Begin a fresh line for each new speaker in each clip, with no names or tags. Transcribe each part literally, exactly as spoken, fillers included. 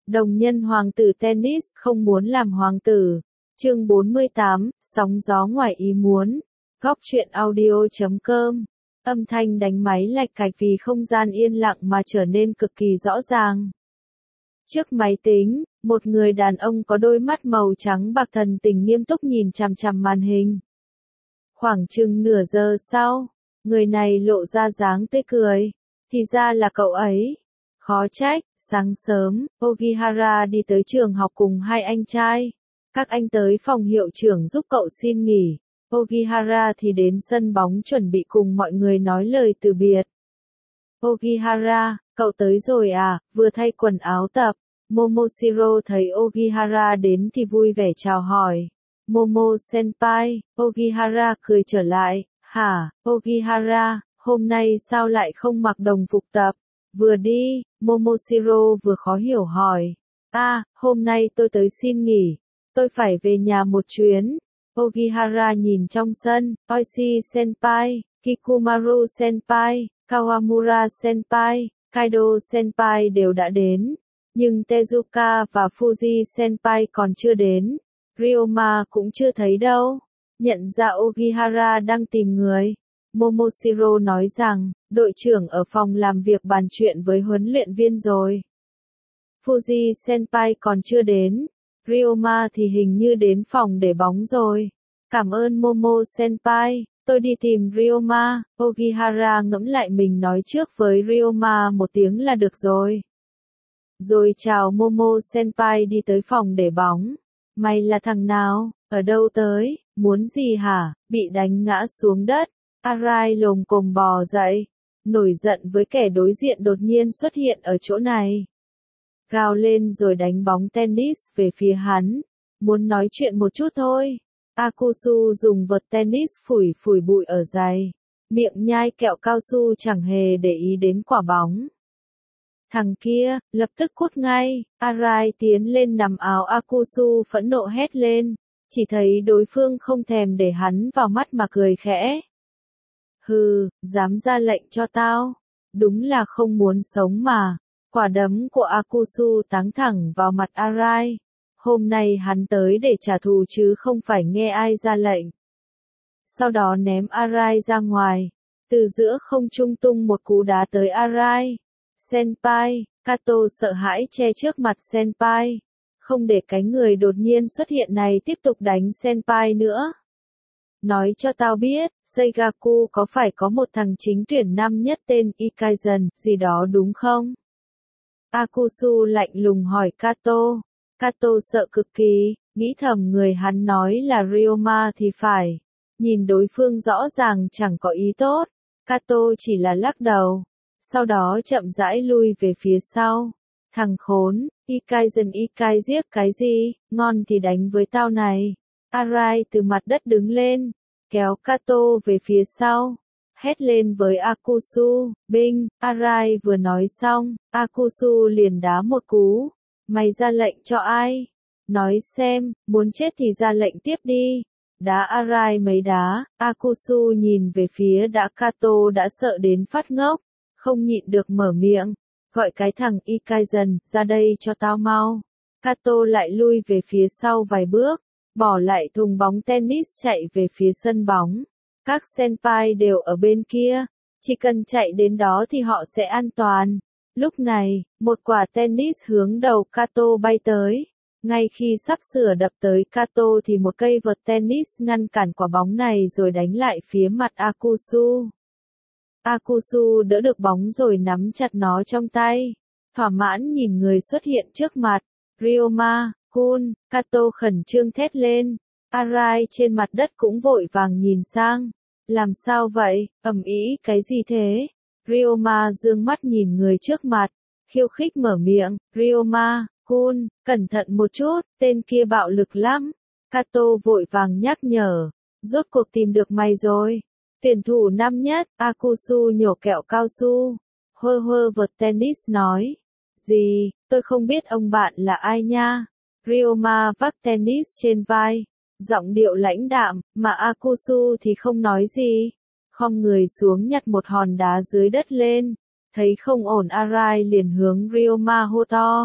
Đồng nhân hoàng tử tennis không muốn làm hoàng tử. Chương bốn mươi tám, sóng gió ngoài ý muốn. Góc truyện audio chấm com. Âm thanh đánh máy lạch cạch vì không gian yên lặng mà trở nên cực kỳ rõ ràng. Trước máy tính, một người đàn ông có đôi mắt màu trắng bạc thần tình nghiêm túc nhìn chằm chằm màn hình. Khoảng chừng nửa giờ sau, người này lộ ra dáng tươi cười. Thì ra là cậu ấy. Khó trách, sáng sớm, Ogihara đi tới trường học cùng hai anh trai. Các anh tới phòng hiệu trưởng giúp cậu xin nghỉ. Ogihara thì đến sân bóng chuẩn bị cùng mọi người nói lời từ biệt. Ogihara, cậu tới rồi à, vừa thay quần áo tập. Momoshiro thấy Ogihara đến thì vui vẻ chào hỏi. Momo-senpai, Ogihara cười trở lại. Hả, Ogihara, hôm nay sao lại không mặc đồng phục tập? Vừa đi, Momoshiro vừa khó hiểu hỏi. À, hôm nay tôi tới xin nghỉ. Tôi phải về nhà một chuyến. Ogihara nhìn trong sân, Oishi-senpai, Kikumaru-senpai, Kawamura-senpai, Kaido-senpai đều đã đến. Nhưng Tezuka và Fuji-senpai còn chưa đến. Ryoma cũng chưa thấy đâu. Nhận ra Ogihara đang tìm người. Momoshiro nói rằng, đội trưởng ở phòng làm việc bàn chuyện với huấn luyện viên rồi. Fuji-senpai còn chưa đến. Ryoma thì hình như đến phòng để bóng rồi. Cảm ơn Momo-senpai, tôi đi tìm Ryoma. Ogihara ngẫm lại mình nói trước với Ryoma một tiếng là được rồi. Rồi chào Momo-senpai đi tới phòng để bóng. Mày là thằng nào, ở đâu tới, muốn gì hả, bị đánh ngã xuống đất. Arai lồm cồm bò dậy, nổi giận với kẻ đối diện đột nhiên xuất hiện ở chỗ này. Gào lên rồi đánh bóng tennis về phía hắn. Muốn nói chuyện một chút thôi. Akusu dùng vợt tennis phủi phủi bụi ở giày. Miệng nhai kẹo cao su chẳng hề để ý đến quả bóng. Thằng kia, lập tức cút ngay. Arai tiến lên nắm áo Akusu phẫn nộ hét lên. Chỉ thấy đối phương không thèm để hắn vào mắt mà cười khẽ. Hừ, dám ra lệnh cho tao. Đúng là không muốn sống mà. Quả đấm của Akusu táng thẳng vào mặt Arai. Hôm nay hắn tới để trả thù chứ không phải nghe ai ra lệnh. Sau đó ném Arai ra ngoài. Từ giữa không trung tung một cú đá tới Arai. Senpai, Kato sợ hãi che trước mặt Senpai. Không để cái người đột nhiên xuất hiện này tiếp tục đánh Senpai nữa. Nói cho tao biết, Seigaku có phải có một thằng chính tuyển năm nhất tên Ikaizen gì đó đúng không? Akusu lạnh lùng hỏi Kato. Kato sợ cực kỳ, nghĩ thầm người hắn nói là Ryoma thì phải. Nhìn đối phương rõ ràng chẳng có ý tốt. Kato chỉ là lắc đầu. Sau đó chậm rãi lui về phía sau. Thằng khốn, Ikaizen Ikai giết cái gì, ngon thì đánh với tao này. Arai từ mặt đất đứng lên, kéo Kato về phía sau. Hét lên với Akusu, binh, Arai vừa nói xong, Akusu liền đá một cú. Mày ra lệnh cho ai? Nói xem, muốn chết thì ra lệnh tiếp đi. Đá Arai mấy đá, Akusu nhìn về phía đã Kato đã sợ đến phát ngốc, không nhịn được mở miệng, gọi cái thằng Ikaizen ra đây cho tao mau. Kato lại lui về phía sau vài bước, bỏ lại thùng bóng tennis chạy về phía sân bóng. Các senpai đều ở bên kia, chỉ cần chạy đến đó thì họ sẽ an toàn. Lúc này, một quả tennis hướng đầu Kato bay tới. Ngay khi sắp sửa đập tới Kato thì một cây vợt tennis ngăn cản quả bóng này rồi đánh lại phía mặt Akusu. Akusu đỡ được bóng rồi nắm chặt nó trong tay. Thỏa mãn nhìn người xuất hiện trước mặt. Ryoma, Kun, Kato khẩn trương thét lên. Arai trên mặt đất cũng vội vàng nhìn sang. Làm sao vậy, ầm ĩ cái gì thế? Ryoma dương mắt nhìn người trước mặt. Khiêu khích mở miệng. Ryoma, Kun, cẩn thận một chút, tên kia bạo lực lắm. Kato vội vàng nhắc nhở. Rốt cuộc tìm được mày rồi. Tuyển thủ năm nhất, Akusu nhổ kẹo cao su. Hơ hơ vợt tennis nói. Gì, tôi không biết ông bạn là ai nha. Ryoma vác tennis trên vai. Giọng điệu lãnh đạm, mà Akusu thì không nói gì. Khom người xuống nhặt một hòn đá dưới đất lên. Thấy không ổn Arai liền hướng Ryoma hô to.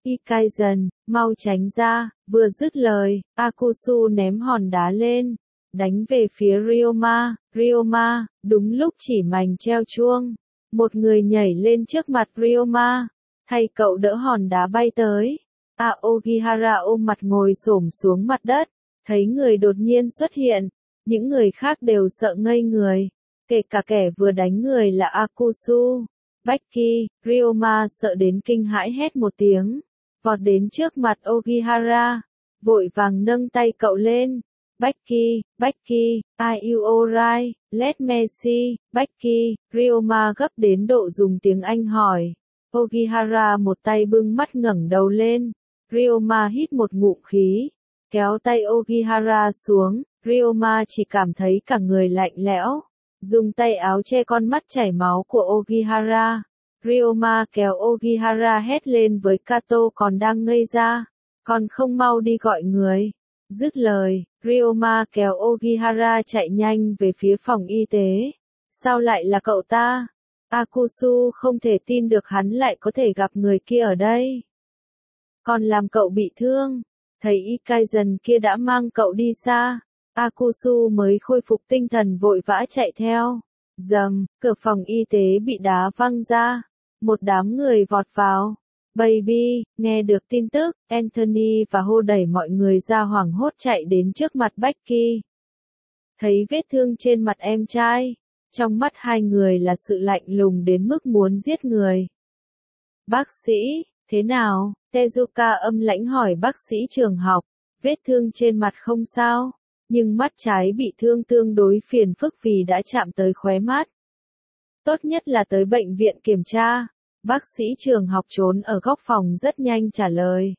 Ikaizen, mau tránh ra, vừa dứt lời, Akusu ném hòn đá lên, đánh về phía Ryoma, Ryoma, đúng lúc chỉ mảnh treo chuông. Một người nhảy lên trước mặt Ryoma, thay cậu đỡ hòn đá bay tới. Aokihara ôm mặt ngồi xổm xuống mặt đất, thấy người đột nhiên xuất hiện, những người khác đều sợ ngây người, kể cả kẻ vừa đánh người là Akusu. Becky, Ryoma sợ đến kinh hãi hét một tiếng, vọt đến trước mặt Okihara, vội vàng nâng tay cậu lên. Becky, Becky, are you alright? Let me see. Becky, Ryoma gấp đến độ dùng tiếng Anh hỏi. Okihara một tay bưng mắt ngẩng đầu lên. Ryoma hít một ngụm khí, kéo tay Okihara xuống. Ryoma chỉ cảm thấy cả người lạnh lẽo, dùng tay áo che con mắt chảy máu của Okihara. Ryoma kéo Okihara hét lên với Kato còn đang ngây ra, còn không mau đi gọi người. Dứt lời, Ryoma kéo Okihara chạy nhanh về phía phòng y tế. Sao lại là cậu ta? Akusu không thể tin được hắn lại có thể gặp người kia ở đây. Còn làm cậu bị thương, thấy Ikaizen kia đã mang cậu đi xa. Akusu mới khôi phục tinh thần vội vã chạy theo. Dầm, cửa phòng y tế bị đá văng ra. Một đám người vọt vào. Baby, nghe được tin tức, Anthony và Ho đẩy mọi người ra hoảng hốt chạy đến trước mặt Becky. Thấy vết thương trên mặt em trai, trong mắt hai người là sự lạnh lùng đến mức muốn giết người. Bác sĩ, thế nào? Tezuka âm lãnh hỏi bác sĩ trường học, vết thương trên mặt không sao, nhưng mắt trái bị thương tương đối phiền phức vì đã chạm tới khóe mắt. Tốt nhất là tới bệnh viện kiểm tra. Bác sĩ trường học trốn ở góc phòng rất nhanh trả lời.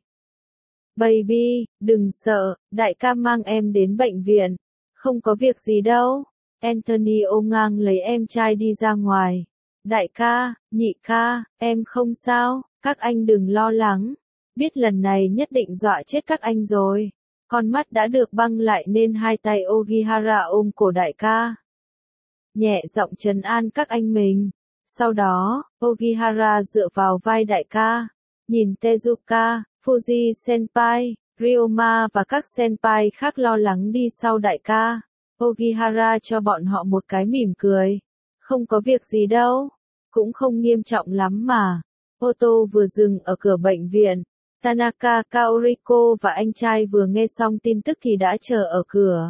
Baby, đừng sợ, đại ca mang em đến bệnh viện. Không có việc gì đâu. Anthony ôm ngang lấy em trai đi ra ngoài. Đại ca, nhị ca, em không sao, các anh đừng lo lắng. Biết lần này nhất định dọa chết các anh rồi. Con mắt đã được băng lại nên hai tay Okihara ôm cổ đại ca, nhẹ giọng trấn an các anh mình. Sau đó, Okihara dựa vào vai đại ca, nhìn Tezuka, Fuji senpai, Ryoma và các senpai khác lo lắng đi sau đại ca. Okihara cho bọn họ một cái mỉm cười. Không có việc gì đâu, cũng không nghiêm trọng lắm mà. Ô tô vừa dừng ở cửa bệnh viện. Tanaka Kaoriko và anh trai vừa nghe xong tin tức thì đã chờ ở cửa.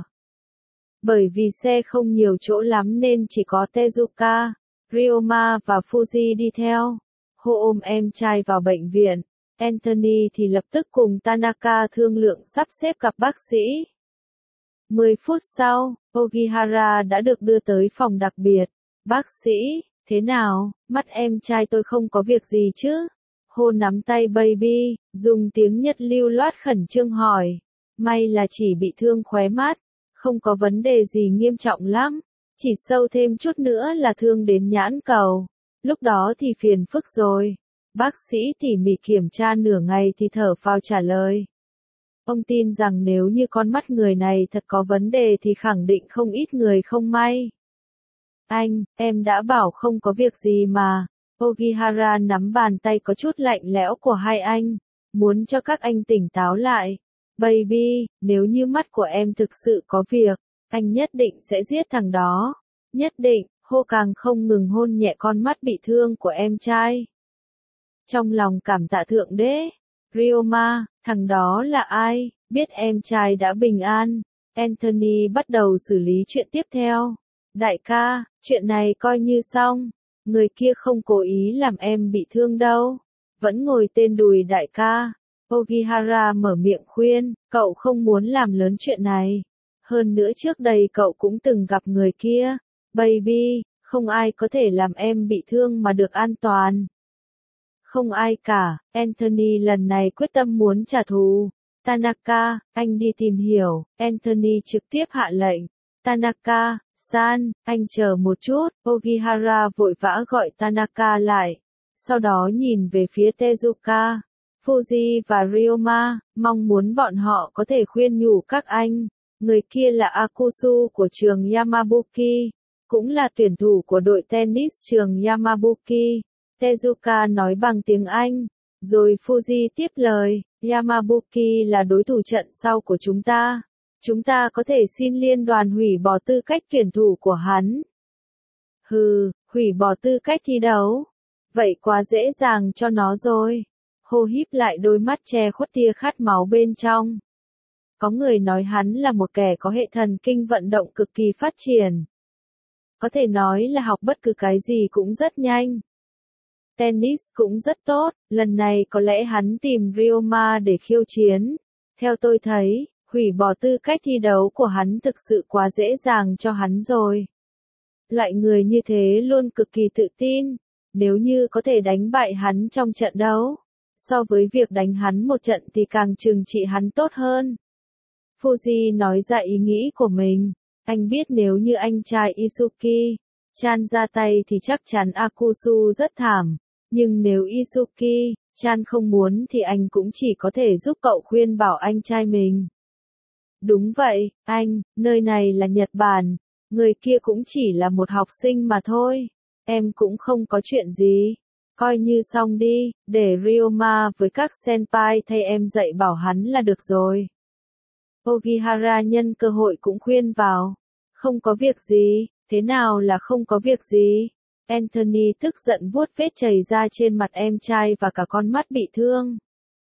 Bởi vì xe không nhiều chỗ lắm nên chỉ có Tezuka, Ryoma và Fuji đi theo. Ho ôm em trai vào bệnh viện. Anthony thì lập tức cùng Tanaka thương lượng sắp xếp gặp bác sĩ. mười phút sau, Okihara đã được đưa tới phòng đặc biệt. Bác sĩ, thế nào, mắt em trai tôi không có việc gì chứ? Ho nắm tay baby, dùng tiếng Nhật lưu loát khẩn trương hỏi. May là chỉ bị thương khóe mắt, không có vấn đề gì nghiêm trọng lắm. Chỉ sâu thêm chút nữa là thương đến nhãn cầu. Lúc đó thì phiền phức rồi. Bác sĩ tỉ mỉ kiểm tra nửa ngày thì thở phào trả lời. Ông tin rằng nếu như con mắt người này thật có vấn đề thì khẳng định không ít người không may. Anh, em đã bảo không có việc gì mà. Okihara nắm bàn tay có chút lạnh lẽo của hai anh, muốn cho các anh tỉnh táo lại. Baby, nếu như mắt của em thực sự có việc, anh nhất định sẽ giết thằng đó. Nhất định, Ho càng không ngừng hôn nhẹ con mắt bị thương của em trai. Trong lòng cảm tạ thượng đế. Ryoma, thằng đó là ai? Biết em trai đã bình an. Anthony bắt đầu xử lý chuyện tiếp theo. Đại ca, chuyện này coi như xong. Người kia không cố ý làm em bị thương đâu. Vẫn ngồi tên đùi đại ca. Okihara mở miệng khuyên, cậu không muốn làm lớn chuyện này. Hơn nữa trước đây cậu cũng từng gặp người kia. Baby, không ai có thể làm em bị thương mà được an toàn. Không ai cả, Anthony lần này quyết tâm muốn trả thù. Tanaka, anh đi tìm hiểu. Anthony trực tiếp hạ lệnh. Tanaka, san, anh chờ một chút. Okihara vội vã gọi Tanaka lại. Sau đó nhìn về phía Tezuka, Fuji và Ryoma, mong muốn bọn họ có thể khuyên nhủ các anh. Người kia là Akusu của trường Yamabuki, cũng là tuyển thủ của đội tennis trường Yamabuki. Tezuka nói bằng tiếng Anh, Rồi Fuji tiếp lời, Yamabuki là đối thủ trận sau của chúng ta. Chúng ta có thể xin liên đoàn hủy bỏ tư cách tuyển thủ của hắn. Hừ, hủy bỏ tư cách thi đấu. Vậy quá dễ dàng cho nó rồi. Hồ híp lại đôi mắt che khuất tia khát máu bên trong. Có người nói hắn là một kẻ có hệ thần kinh vận động cực kỳ phát triển. Có thể nói là học bất cứ cái gì cũng rất nhanh. Tennis cũng rất tốt, lần này có lẽ hắn tìm Ryoma để khiêu chiến. Theo tôi thấy, hủy bỏ tư cách thi đấu của hắn thực sự quá dễ dàng cho hắn rồi. Loại người như thế luôn cực kỳ tự tin, nếu như có thể đánh bại hắn trong trận đấu. So với việc đánh hắn một trận thì càng trừng trị hắn tốt hơn. Fuji nói ra ý nghĩ của mình. Anh biết nếu như anh trai Isuki Chan ra tay thì chắc chắn Akusu rất thảm. Nhưng nếu Isuki Chan không muốn thì anh cũng chỉ có thể giúp cậu khuyên bảo anh trai mình. Đúng vậy, anh, nơi này là Nhật Bản. Người kia cũng chỉ là một học sinh mà thôi. Em cũng không có chuyện gì. Coi như xong đi, để Ryoma với các senpai thay em dạy bảo hắn là được rồi. Ogihara nhân cơ hội cũng khuyên vào. Không có việc gì, thế nào là không có việc gì? Anthony tức giận vuốt vết chảy ra trên mặt em trai và cả con mắt bị thương.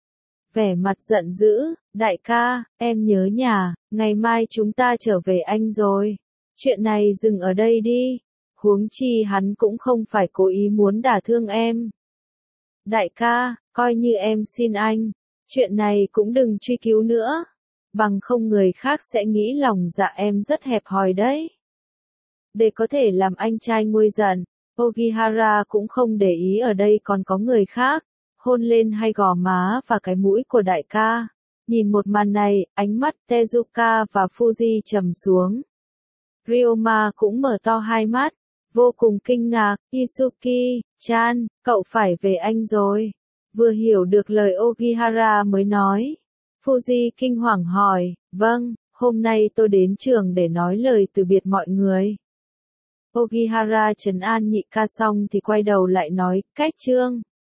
Vẻ mặt giận dữ, đại ca, em nhớ nhà, ngày mai chúng ta trở về Anh rồi. Chuyện này dừng ở đây đi. Huống chi hắn cũng không phải cố ý muốn đả thương em. Đại ca, coi như em xin anh. Chuyện này cũng đừng truy cứu nữa. Bằng không người khác sẽ nghĩ lòng dạ em rất hẹp hòi đấy. Để có thể làm anh trai nguôi giận, Ogihara cũng không để ý ở đây còn có người khác. Hôn lên hai gò má và cái mũi của đại ca. Nhìn một màn này, ánh mắt Tezuka và Fuji trầm xuống. Ryoma cũng mở to hai mắt, vô cùng kinh ngạc. Isuki Chan, cậu phải về Anh rồi. Vừa hiểu được lời Ogihara mới nói. Fuji kinh hoàng hỏi, vâng, hôm nay tôi đến trường để nói lời từ biệt mọi người. Ogihara trấn an nhị ca xong thì quay đầu lại nói, cách chương.